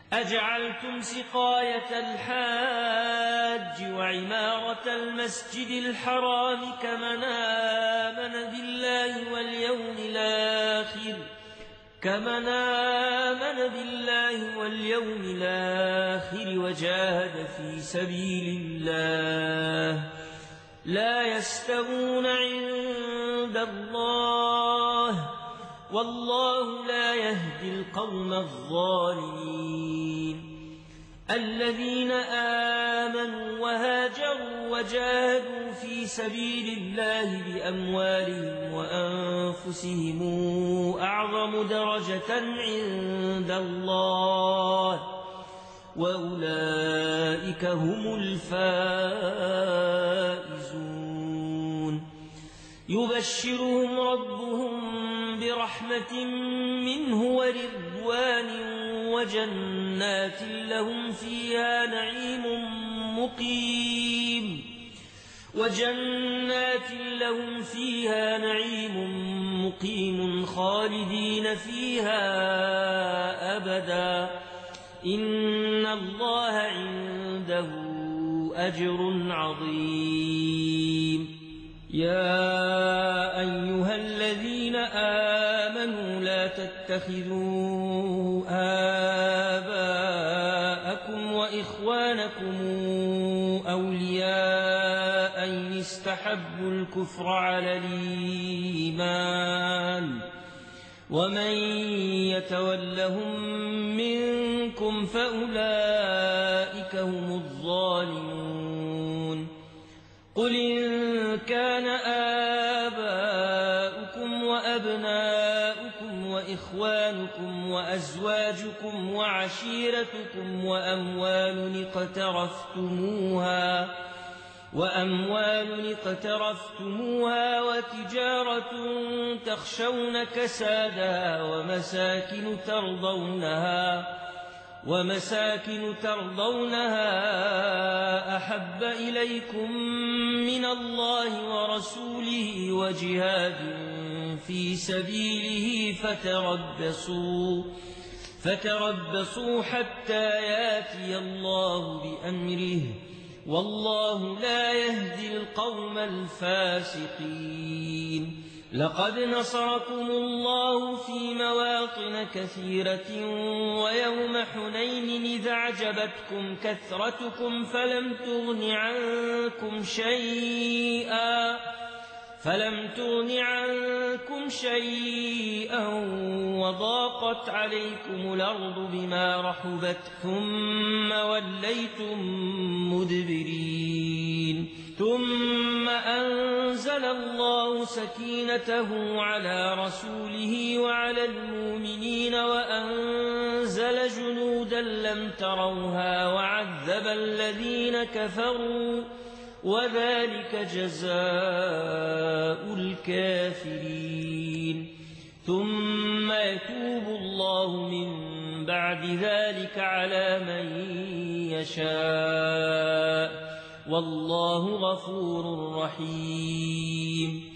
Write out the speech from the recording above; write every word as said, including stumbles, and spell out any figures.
أجعلتم سقاية الحاج وعمارة المسجد الحرام كمن آمن بالله واليوم الآخر كمن آمن بالله واليوم الآخر وجاهد في سبيل الله لا يستوون عند الله والله لا يهدي القوم الظالمين الذين آمنوا وهاجروا وجاهدوا في سبيل الله بأموالهم وأنفسهم أعظم درجة عند الله وأولئك هم الفائزون يبشرهم ربهم برحمة منه ورضوان وجنات لهم فيها نعيم مقيم وجنات لهم فيها نعيم مقيم خالدين فيها أبدا إن الله عنده أجر عظيم يا أيها الذين آمنوا لا تتخذوا آباءكم وإخوانكم أولياء إن استحبوا الكفر على الإيمان ومن يتولهم منكم فأولئك هم الظالمون قل إن كان آباؤكم وأبناؤكم وإخوانكم وأزواجكم وعشيرتكم وأموال اقترفتموها وأموال اقترفتموها وتجارة تخشون كسادها ومساكن ترضونها ومساكن ترضونها أحب إليكم من الله ورسوله وجهاد في سبيله فتربصوا فتربصوا حتى ياتي الله بأمره والله لا يهدي القوم الفاسقين لقد نصركم الله في مواطن كثيرة ويوم حنين إذ أعجبتكم كثرتكم فلم تغن عنكم شيئا فلم تغن عنكم شيئا وضاقت عليكم الأرض بما رحبت ثم وليتم مدبرين ثم أنزل الله سكينته على رسوله وعلى المؤمنين وأنزل جنودا لم تروها وعذب الذين كفروا وذلك جزاء الكافرين ثم يتوب الله من بعد ذلك على من يشاء والله غفور رحيم